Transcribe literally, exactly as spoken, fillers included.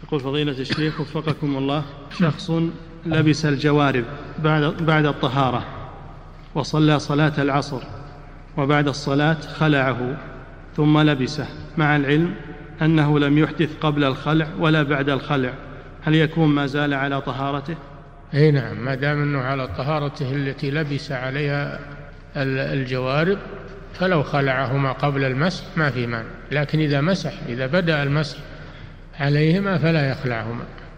يقول فضيلة الشيخ وفقكم الله، شخص لبس الجوارب بعد, بعد الطهارة وصلى صلاة العصر، وبعد الصلاة خلعه ثم لبسه مع العلم أنه لم يحدث قبل الخلع ولا بعد الخلع، هل يكون ما زال على طهارته؟ أي نعم، ما دام أنه على طهارته التي لبس عليها الجوارب فلو خلعهما قبل المسح ما في مانع، لكن إذا مسح إذا بدأ المسح عليهما فلا يخلعهما.